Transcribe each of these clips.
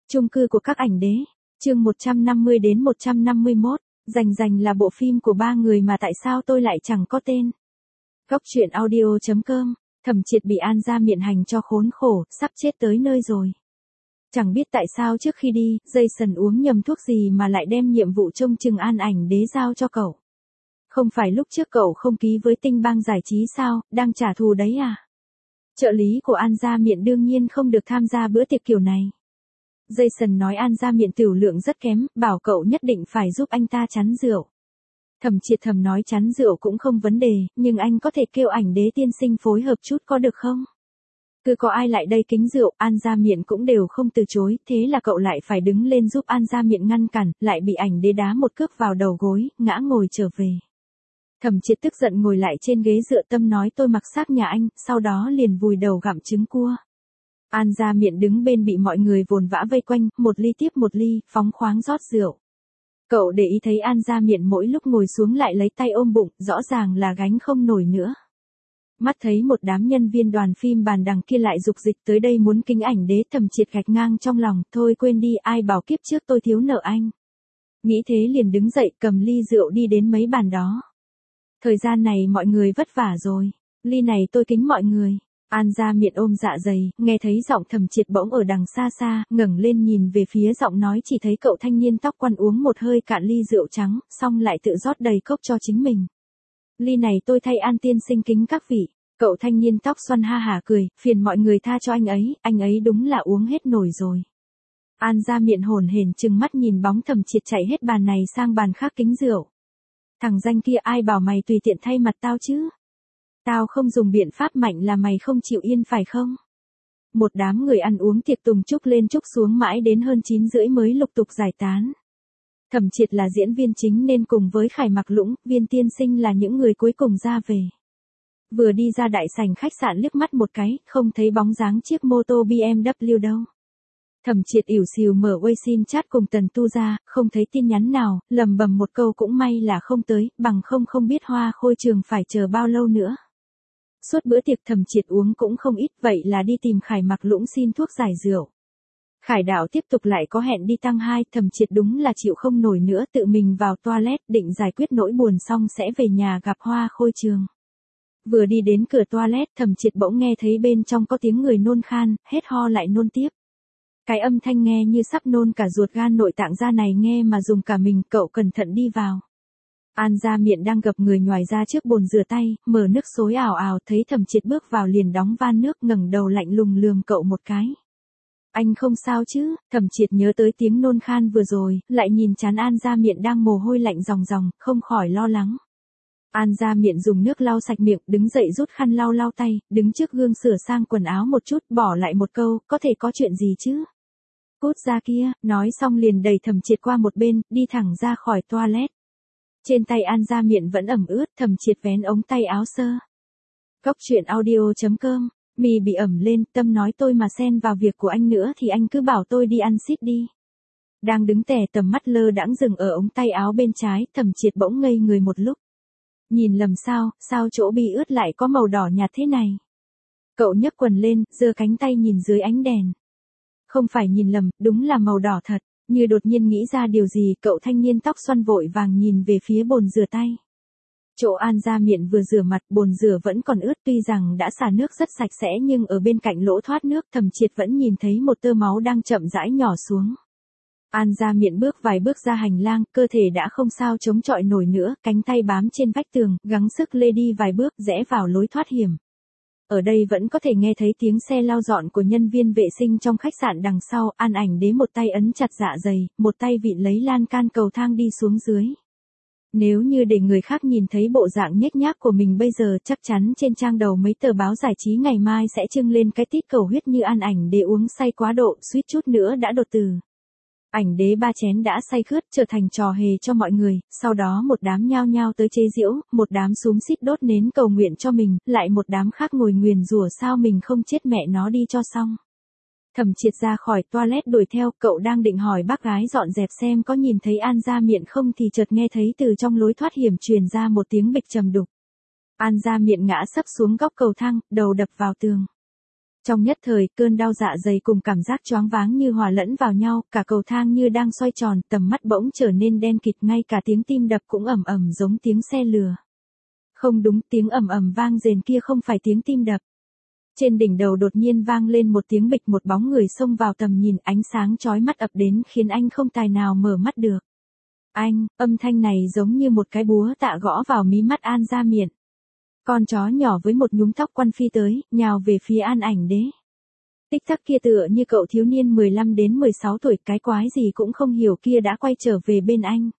Chung cư của các ảnh đế. Chương 150 đến 151. Rành là bộ phim của ba người mà tại sao tôi lại chẳng có tên. Góc truyện audio.com. Thẩm Triệt bị An Gia Miện hành cho khốn khổ, sắp chết tới nơi rồi. Chẳng biết tại sao trước khi đi, Jason uống nhầm thuốc gì mà lại đem nhiệm vụ trông chừng An ảnh đế giao cho cậu. Không phải lúc trước cậu không ký với Tinh Bang Giải trí sao, đang trả thù đấy à? Trợ lý của An Gia Miện đương nhiên không được tham gia bữa tiệc kiểu này. Jason nói An Gia Miện tiểu lượng rất kém, bảo cậu nhất định phải giúp anh ta chắn rượu. Thẩm Triệt thầm nói chắn rượu cũng không vấn đề, nhưng anh có thể kêu ảnh đế tiên sinh phối hợp chút có được không? Cứ có ai lại đây kính rượu, An Gia Miện cũng đều không từ chối, thế là cậu lại phải đứng lên giúp An Gia Miện ngăn cản, lại bị ảnh đế đá một cước vào đầu gối, ngã ngồi trở về. Thẩm Triệt tức giận ngồi lại trên ghế dựa tâm nói tôi mặc xác nhà anh, sau đó liền vùi đầu gặm trứng cua. An Gia Miện đứng bên bị mọi người vồn vã vây quanh, một ly tiếp một ly, phóng khoáng rót rượu. Cậu để ý thấy An Gia Miện mỗi lúc ngồi xuống lại lấy tay ôm bụng, rõ ràng là gánh không nổi nữa. Mắt thấy một đám nhân viên đoàn phim bàn đằng kia lại dục dịch tới đây muốn kính ảnh đế, Thẩm Triệt gạch ngang trong lòng, thôi quên đi, ai bảo kiếp trước tôi thiếu nợ anh. Nghĩ thế liền đứng dậy cầm ly rượu đi đến mấy bàn đó. Thời gian này mọi người vất vả rồi, ly này tôi kính mọi người. An Gia Miện ôm dạ dày, nghe thấy giọng Thẩm Triệt bỗng ở đằng xa xa, ngẩng lên nhìn về phía giọng nói chỉ thấy cậu thanh niên tóc quăn uống một hơi cạn ly rượu trắng, xong lại tự rót đầy cốc cho chính mình. Ly này tôi thay An tiên sinh kính các vị. Cậu thanh niên tóc xoăn ha hả cười, phiền mọi người tha cho anh ấy đúng là uống hết nổi rồi. An Gia Miện hổn hển trừng mắt nhìn bóng Thẩm Triệt chạy hết bàn này sang bàn khác kính rượu. Thằng danh kia ai bảo mày tùy tiện thay mặt tao chứ? Tao không dùng biện pháp mạnh là mày không chịu yên phải không? Một đám người ăn uống tiệc tùng chúc lên chúc xuống mãi đến hơn 9:30 mới lục tục giải tán. Thẩm Triệt là diễn viên chính nên cùng với Khải Mặc Lũng, Viên tiên sinh là những người cuối cùng ra về. Vừa đi ra đại sảnh khách sạn liếc mắt một cái, không thấy bóng dáng chiếc mô tô BMW đâu. Thẩm Triệt ỉu xìu mở WeChat chat cùng Tần Tu ra, không thấy tin nhắn nào, lầm bầm một câu cũng may là không tới, bằng không biết Hoa Khôi Trường phải chờ bao lâu nữa. Suốt bữa tiệc Thẩm Triệt uống cũng không ít, vậy là đi tìm Khải Mặc Lũng xin thuốc giải rượu. Khải Đạo tiếp tục lại có hẹn đi tăng 2, Thẩm Triệt đúng là chịu không nổi nữa, tự mình vào toilet định giải quyết nỗi buồn xong sẽ về nhà gặp Hoa Khôi Trường. Vừa đi đến cửa toilet, Thẩm Triệt bỗng nghe thấy bên trong có tiếng người nôn khan, hết ho lại nôn tiếp. Cái âm thanh nghe như sắp nôn cả ruột gan nội tạng ra này nghe mà dùng cả mình, cậu cẩn thận đi vào. An Gia Miện đang gập người nhoài ra trước bồn rửa tay, mở nước xối ào ào, thấy Thẩm Triệt bước vào liền đóng van nước, ngẩng đầu lạnh lùng lườm cậu một cái. Anh không sao chứ? Thẩm Triệt nhớ tới tiếng nôn khan vừa rồi, lại nhìn trán An Gia Miện đang mồ hôi lạnh ròng ròng, không khỏi lo lắng. An Gia Miện dùng nước lau sạch miệng, đứng dậy rút khăn lau tay, đứng trước gương sửa sang quần áo một chút, bỏ lại một câu, có thể có chuyện gì chứ? Cút ra kia, nói xong liền đẩy Thẩm Triệt qua một bên, đi thẳng ra khỏi toilet. Trên tay An Gia Miện vẫn ẩm ướt, Thẩm Triệt vén ống tay áo sơ. Góc truyện audio.com, mì bị ẩm lên, tâm nói tôi mà xen vào việc của anh nữa thì anh cứ bảo tôi đi ăn ship đi. Đang đứng tè tầm mắt lơ đãng dừng ở ống tay áo bên trái, Thẩm Triệt bỗng ngây người một lúc. Nhìn lầm sao chỗ bi ướt lại có màu đỏ nhạt thế này? Cậu nhấc quần lên, giơ cánh tay nhìn dưới ánh đèn. Không phải nhìn lầm, đúng là màu đỏ thật. Như đột nhiên nghĩ ra điều gì, cậu thanh niên tóc xoăn vội vàng nhìn về phía bồn rửa tay. Chỗ An Gia Miện vừa rửa mặt, bồn rửa vẫn còn ướt, tuy rằng đã xả nước rất sạch sẽ nhưng ở bên cạnh lỗ thoát nước, Thẩm Triệt vẫn nhìn thấy một tơ máu đang chậm rãi nhỏ xuống. An Gia Miện bước vài bước ra hành lang, cơ thể đã không sao chống chọi nổi nữa, cánh tay bám trên vách tường, gắng sức lê đi vài bước, rẽ vào lối thoát hiểm. Ở đây vẫn có thể nghe thấy tiếng xe lau dọn của nhân viên vệ sinh trong khách sạn đằng sau, An ảnh đế một tay ấn chặt dạ dày, một tay vịn lấy lan can cầu thang đi xuống dưới. Nếu như để người khác nhìn thấy bộ dạng nhếch nhác của mình bây giờ, chắc chắn trên trang đầu mấy tờ báo giải trí ngày mai sẽ trưng lên cái tít cầu huyết như An ảnh đế uống say quá độ, suýt chút nữa đã đột tử. Ảnh đế ba chén đã say khướt, trở thành trò hề cho mọi người, sau đó một đám nhao nhao tới chế giễu, một đám xúm xít đốt nến cầu nguyện cho mình, lại một đám khác ngồi nguyền rủa sao mình không chết mẹ nó đi cho xong. Thẩm Triệt ra khỏi toilet đuổi theo, cậu đang định hỏi bác gái dọn dẹp xem có nhìn thấy An Gia Miện không thì chợt nghe thấy từ trong lối thoát hiểm truyền ra một tiếng bịch trầm đục. An Gia Miện ngã sấp xuống góc cầu thang, đầu đập vào tường. Trong nhất thời, cơn đau dạ dày cùng cảm giác choáng váng như hòa lẫn vào nhau, cả cầu thang như đang xoay tròn, tầm mắt bỗng trở nên đen kịt, ngay cả tiếng tim đập cũng ầm ầm giống tiếng xe lừa. Không đúng, tiếng ầm ầm vang rền kia không phải tiếng tim đập. Trên đỉnh đầu đột nhiên vang lên một tiếng bịch, một bóng người xông vào tầm nhìn, ánh sáng chói mắt ập đến khiến anh không tài nào mở mắt được. Anh, âm thanh này giống như một cái búa tạ gõ vào mí mắt An Gia Miện. Con chó nhỏ với một nhúm tóc quăn phi tới, nhào về phía An Ảnh Đế. Tích tắc kia tựa như cậu thiếu niên 15 đến 16 tuổi, cái quái gì cũng không hiểu kia đã quay trở về bên anh.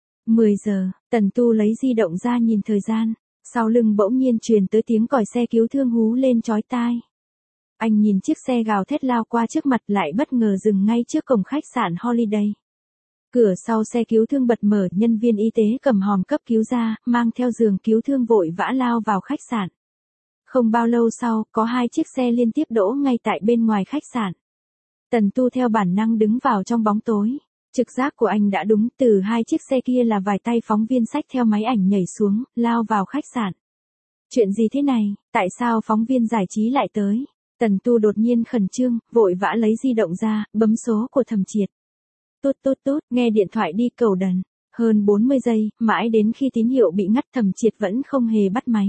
10 giờ, Tần Tu lấy di động ra nhìn thời gian, sau lưng bỗng nhiên truyền tới tiếng còi xe cứu thương hú lên chói tai. Anh nhìn chiếc xe gào thét lao qua trước mặt, lại bất ngờ dừng ngay trước cổng khách sạn Holiday. Cửa sau xe cứu thương bật mở, nhân viên y tế cầm hòm cấp cứu ra, mang theo giường cứu thương vội vã lao vào khách sạn. Không bao lâu sau, có 2 chiếc xe liên tiếp đỗ ngay tại bên ngoài khách sạn. Tần Tu theo bản năng đứng vào trong bóng tối. Trực giác của anh đã đúng, từ 2 chiếc xe kia là vài tay phóng viên xách theo máy ảnh nhảy xuống, lao vào khách sạn. Chuyện gì thế này, tại sao phóng viên giải trí lại tới? Tần Tu đột nhiên khẩn trương, vội vã lấy di động ra, bấm số của Thẩm Triệt. Tút tút tút, nghe điện thoại đi cầu đần. Hơn 40 giây, mãi đến khi tín hiệu bị ngắt Thẩm Triệt vẫn không hề bắt máy.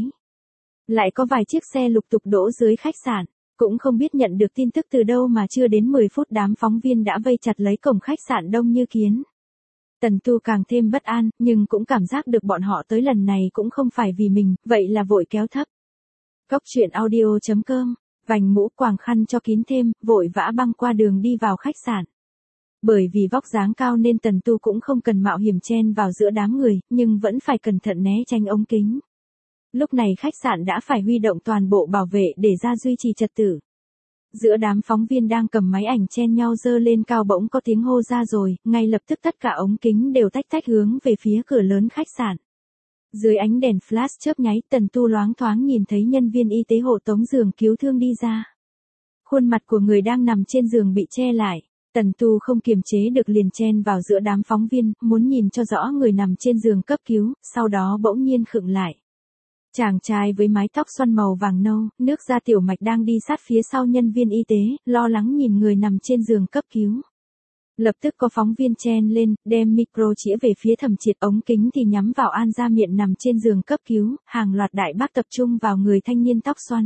Lại có vài chiếc xe lục tục đỗ dưới khách sạn, cũng không biết nhận được tin tức từ đâu mà chưa đến 10 phút đám phóng viên đã vây chặt lấy cổng khách sạn đông như kiến. Tần Tu càng thêm bất an, nhưng cũng cảm giác được bọn họ tới lần này cũng không phải vì mình, vậy là vội kéo thấp. Cóc truyện audio.com, vành mũ quàng khăn cho kín thêm, vội vã băng qua đường đi vào khách sạn. Bởi vì vóc dáng cao nên Tần Tu cũng không cần mạo hiểm chen vào giữa đám người, nhưng vẫn phải cẩn thận né tránh ống kính. Lúc này khách sạn đã phải huy động toàn bộ bảo vệ để ra duy trì trật tự. Giữa đám phóng viên đang cầm máy ảnh chen nhau dơ lên cao bỗng có tiếng hô ra rồi, ngay lập tức tất cả ống kính đều tách tách hướng về phía cửa lớn khách sạn. Dưới ánh đèn flash chớp nháy, Tần Tu loáng thoáng nhìn thấy nhân viên y tế hộ tống giường cứu thương đi ra. Khuôn mặt của người đang nằm trên giường bị che lại. Tần Tu không kiềm chế được liền chen vào giữa đám phóng viên, muốn nhìn cho rõ người nằm trên giường cấp cứu, sau đó bỗng nhiên khựng lại. Chàng trai với mái tóc xoăn màu vàng nâu, nước da tiểu mạch đang đi sát phía sau nhân viên y tế, lo lắng nhìn người nằm trên giường cấp cứu. Lập tức có phóng viên chen lên, đem micro chĩa về phía Thẩm Triệt, ống kính thì nhắm vào An Gia Miện nằm trên giường cấp cứu, hàng loạt đại bác tập trung vào người thanh niên tóc xoăn.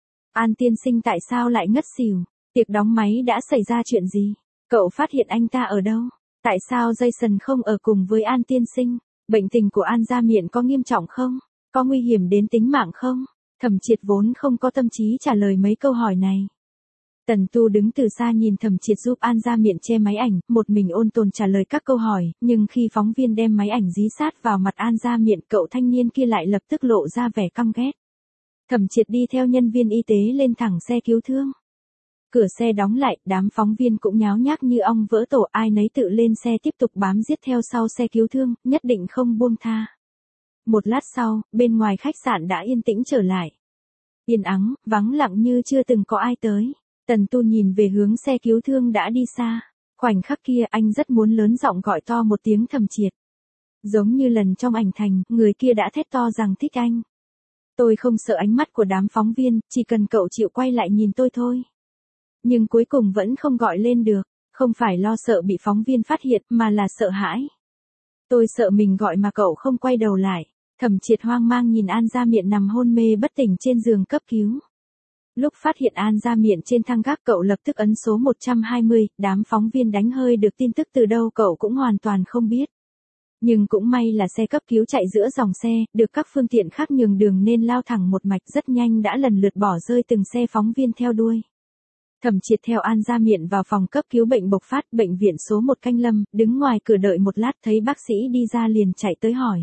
An tiên sinh tại sao lại ngất xỉu? Tiệc đóng máy đã xảy ra chuyện gì? Cậu phát hiện anh ta ở đâu? Tại sao Jason không ở cùng với An tiên sinh? Bệnh tình của An Gia Miện có nghiêm trọng không? Có nguy hiểm đến tính mạng không? Thẩm Triệt vốn không có tâm trí trả lời mấy câu hỏi này. Tần Tu đứng từ xa nhìn Thẩm Triệt giúp An Gia Miện che máy ảnh, một mình ôn tồn trả lời các câu hỏi, nhưng khi phóng viên đem máy ảnh dí sát vào mặt An Gia Miện, cậu thanh niên kia lại lập tức lộ ra vẻ căm ghét. Thẩm Triệt đi theo nhân viên y tế lên thẳng xe cứu thương. Cửa xe đóng lại, đám phóng viên cũng nháo nhác như ong vỡ tổ, ai nấy tự lên xe tiếp tục bám giết theo sau xe cứu thương, nhất định không buông tha. Một lát sau, bên ngoài khách sạn đã yên tĩnh trở lại. Yên ắng, vắng lặng như chưa từng có ai tới. Tần Tu nhìn về hướng xe cứu thương đã đi xa. Khoảnh khắc kia anh rất muốn lớn giọng gọi to một tiếng Thẩm Triệt. Giống như lần trong ảnh thành, người kia đã thét to rằng thích anh. Tôi không sợ ánh mắt của đám phóng viên, chỉ cần cậu chịu quay lại nhìn tôi thôi. Nhưng cuối cùng vẫn không gọi lên được, không phải lo sợ bị phóng viên phát hiện mà là sợ hãi. Tôi sợ mình gọi mà cậu không quay đầu lại. Thẩm Triệt hoang mang nhìn An Gia Miện nằm hôn mê bất tỉnh trên giường cấp cứu. Lúc phát hiện An Gia Miện trên thang gác, cậu lập tức ấn số 120, đám phóng viên đánh hơi được tin tức từ đâu cậu cũng hoàn toàn không biết. Nhưng cũng may là xe cấp cứu chạy giữa dòng xe, được các phương tiện khác nhường đường nên lao thẳng một mạch, rất nhanh đã lần lượt bỏ rơi từng xe phóng viên theo đuôi. Thẩm Triệt theo An Gia Miện vào phòng cấp cứu bệnh bộc phát, bệnh viện số 1 Canh Lâm, đứng ngoài cửa đợi một lát thấy bác sĩ đi ra liền chạy tới hỏi.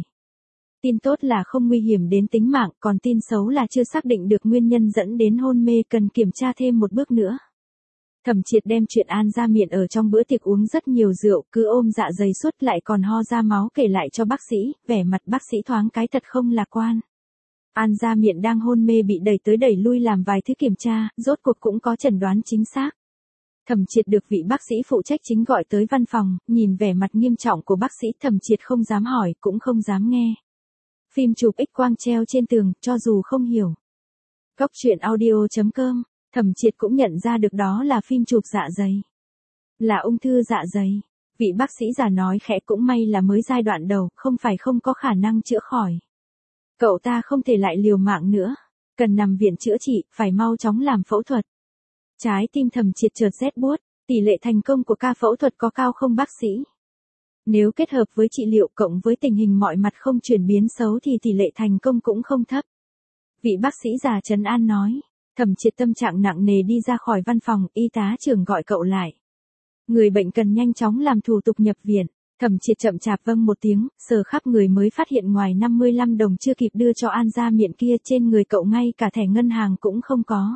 Tin tốt là không nguy hiểm đến tính mạng, còn tin xấu là chưa xác định được nguyên nhân dẫn đến hôn mê, cần kiểm tra thêm một bước nữa. Thẩm Triệt đem chuyện An Gia Miện ở trong bữa tiệc uống rất nhiều rượu, cứ ôm dạ dày suốt lại còn ho ra máu kể lại cho bác sĩ, vẻ mặt bác sĩ thoáng cái thật không lạc quan. An Gia Miện đang hôn mê bị đẩy tới đẩy lui làm vài thứ kiểm tra, rốt cuộc cũng có chẩn đoán chính xác. Thẩm Triệt được vị bác sĩ phụ trách chính gọi tới văn phòng, nhìn vẻ mặt nghiêm trọng của bác sĩ, Thẩm Triệt không dám hỏi, cũng không dám nghe. Phim chụp X quang treo trên tường, cho dù không hiểu. Cóc truyện audio.com Thẩm Triệt cũng nhận ra được đó là phim chụp dạ dày. Là ung thư dạ dày. Vị bác sĩ già nói khẽ, cũng may là mới giai đoạn đầu, không phải không có khả năng chữa khỏi. Cậu ta không thể lại liều mạng nữa. Cần nằm viện chữa trị, phải mau chóng làm phẫu thuật. Trái tim Thẩm Triệt chợt rét buốt. Tỷ lệ thành công của ca phẫu thuật có cao không bác sĩ? Nếu kết hợp với trị liệu cộng với tình hình mọi mặt không chuyển biến xấu thì tỷ lệ thành công cũng không thấp. Vị bác sĩ già trấn an nói. Thẩm Triệt tâm trạng nặng nề đi ra khỏi văn phòng, y tá trưởng gọi cậu lại. Người bệnh cần nhanh chóng làm thủ tục nhập viện. Thẩm Triệt chậm chạp vâng một tiếng, sờ khắp người mới phát hiện ngoài 55 đồng chưa kịp đưa cho An Gia Miện kia, trên người cậu ngay cả thẻ ngân hàng cũng không có.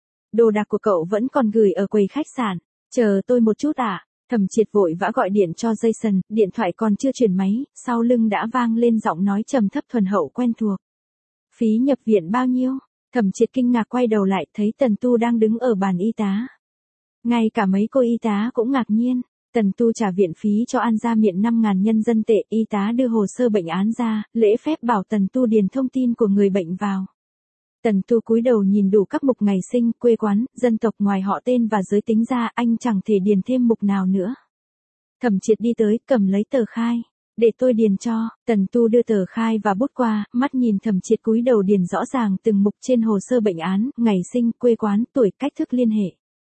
Đồ đạc của cậu vẫn còn gửi ở quầy khách sạn. Chờ tôi một chút ạ. Thẩm Triệt vội vã gọi điện cho Jason, điện thoại còn chưa chuyển máy, sau lưng đã vang lên giọng nói trầm thấp thuần hậu quen thuộc. Phí nhập viện bao nhiêu? Thẩm Triệt kinh ngạc quay đầu lại, thấy Tần Tu đang đứng ở bàn y tá. Ngay cả mấy cô y tá cũng ngạc nhiên. Tần Tu trả viện phí cho An Gia Miện 5.000 nhân dân tệ, y tá đưa hồ sơ bệnh án ra, lễ phép bảo Tần Tu điền thông tin của người bệnh vào. Tần Tu cúi đầu nhìn đủ các mục ngày sinh, quê quán, dân tộc ngoài họ tên và giới tính ra, anh chẳng thể điền thêm mục nào nữa. Thẩm Triệt đi tới, cầm lấy tờ khai. Để tôi điền cho. Tần Tu đưa tờ khai và bút qua, mắt nhìn Thẩm Triệt cúi đầu điền rõ ràng từng mục trên hồ sơ bệnh án, ngày sinh, quê quán, tuổi, cách thức liên hệ.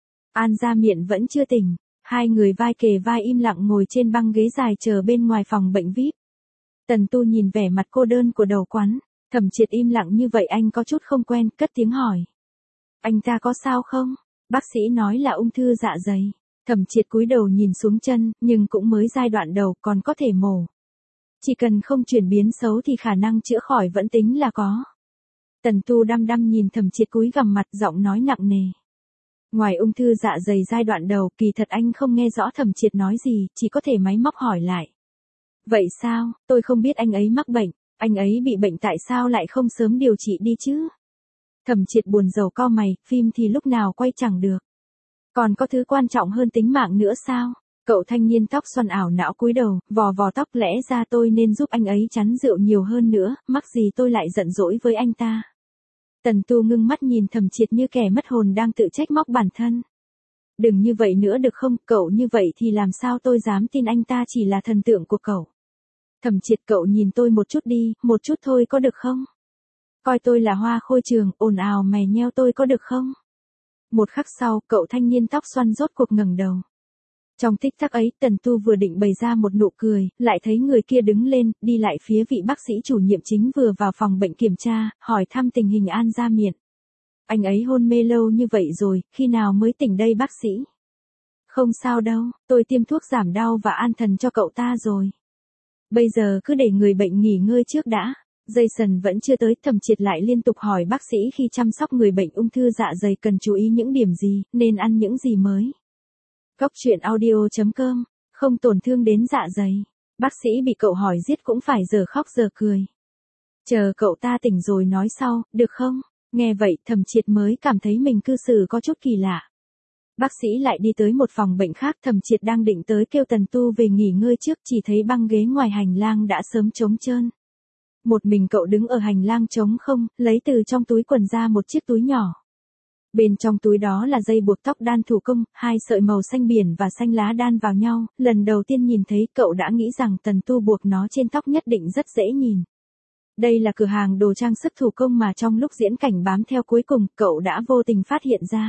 An Gia Miện vẫn chưa tỉnh. Hai người vai kề vai im lặng ngồi trên băng ghế dài chờ bên ngoài phòng bệnh VIP. Tần Tu nhìn vẻ mặt cô đơn của đầu quán. Thẩm Triệt im lặng như vậy anh có chút không quen, cất tiếng hỏi. Anh ta có sao không? Bác sĩ nói là ung thư dạ dày. Thẩm Triệt cúi đầu nhìn xuống chân, nhưng cũng mới giai đoạn đầu, còn có thể mổ. Chỉ cần không chuyển biến xấu thì khả năng chữa khỏi vẫn tính là có. Tần Tu đăm đăm nhìn Thẩm Triệt cúi gằm mặt, giọng nói nặng nề. Ngoài ung thư dạ dày giai đoạn đầu, kỳ thật anh không nghe rõ Thẩm Triệt nói gì, chỉ có thể máy móc hỏi lại. Vậy sao, tôi không biết anh ấy mắc bệnh, anh ấy bị bệnh tại sao lại không sớm điều trị đi chứ? Thẩm Triệt buồn rầu cau mày, phim thì lúc nào quay chẳng được. Còn có thứ quan trọng hơn tính mạng nữa sao? Cậu thanh niên tóc xoăn ảo não cúi đầu, vò vò tóc, lẽ ra tôi nên giúp anh ấy chắn rượu nhiều hơn nữa, mắc gì tôi lại giận dỗi với anh ta. Tần Tu ngưng mắt nhìn Thẩm Triệt như kẻ mất hồn đang tự trách móc bản thân. Đừng như vậy nữa được không, cậu như vậy thì làm sao tôi dám tin anh ta chỉ là thần tượng của cậu. Thẩm Triệt, cậu nhìn tôi một chút đi, một chút thôi có được không? Coi tôi là hoa khôi trường, ồn ào mè nheo tôi có được không? Một khắc sau, cậu thanh niên tóc xoăn rốt cuộc ngẩng đầu. Trong tích tắc ấy, Tần Tu vừa định bày ra một nụ cười, lại thấy người kia đứng lên, đi lại phía vị bác sĩ chủ nhiệm chính vừa vào phòng bệnh kiểm tra, hỏi thăm tình hình An Gia Miện. Anh ấy hôn mê lâu như vậy rồi, khi nào mới tỉnh đây bác sĩ? Không sao đâu, tôi tiêm thuốc giảm đau và an thần cho cậu ta rồi. Bây giờ cứ để người bệnh nghỉ ngơi trước đã. Jason vẫn chưa tới, Thẩm Triệt lại liên tục hỏi bác sĩ khi chăm sóc người bệnh ung thư dạ dày cần chú ý những điểm gì, nên ăn những gì mới. Góc truyện audio.com, không tổn thương đến dạ dày. Bác sĩ bị cậu hỏi giết cũng phải giờ khóc giờ cười. Chờ cậu ta tỉnh rồi nói sau, được không? Nghe vậy, Thẩm Triệt mới cảm thấy mình cư xử có chút kỳ lạ. Bác sĩ lại đi tới một phòng bệnh khác, Thẩm Triệt đang định tới kêu Tần Tu về nghỉ ngơi trước, chỉ thấy băng ghế ngoài hành lang đã sớm trống trơn. Một mình cậu đứng ở hành lang trống không, lấy từ trong túi quần ra một chiếc túi nhỏ. Bên trong túi đó là dây buộc tóc đan thủ công, 2 sợi màu xanh biển và xanh lá đan vào nhau, lần đầu tiên nhìn thấy cậu đã nghĩ rằng Tần Tu buộc nó trên tóc nhất định rất dễ nhìn. Đây là cửa hàng đồ trang sức thủ công mà trong lúc diễn cảnh bám theo cuối cùng, cậu đã vô tình phát hiện ra.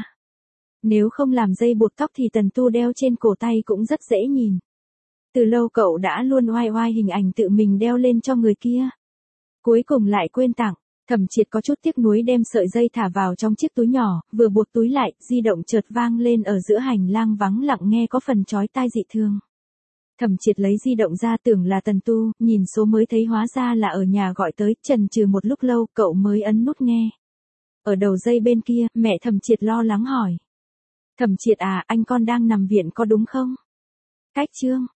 Nếu không làm dây buộc tóc thì Tần Tu đeo trên cổ tay cũng rất dễ nhìn. Từ lâu cậu đã luôn oai oai hình ảnh tự mình đeo lên cho người kia. Cuối cùng lại quên tặng. Thẩm Triệt có chút tiếc nuối đem sợi dây thả vào trong chiếc túi nhỏ, vừa buộc túi lại, di động chợt vang lên ở giữa hành lang vắng lặng nghe có phần chói tai dị thường. Thẩm Triệt lấy di động ra tưởng là Tần Tu, nhìn số mới thấy hóa ra là ở nhà gọi tới, chần chừ một lúc lâu, cậu mới ấn nút nghe. Ở đầu dây bên kia, mẹ Thẩm Triệt lo lắng hỏi. Thẩm Triệt à, anh con đang nằm viện có đúng không? Cách Trương,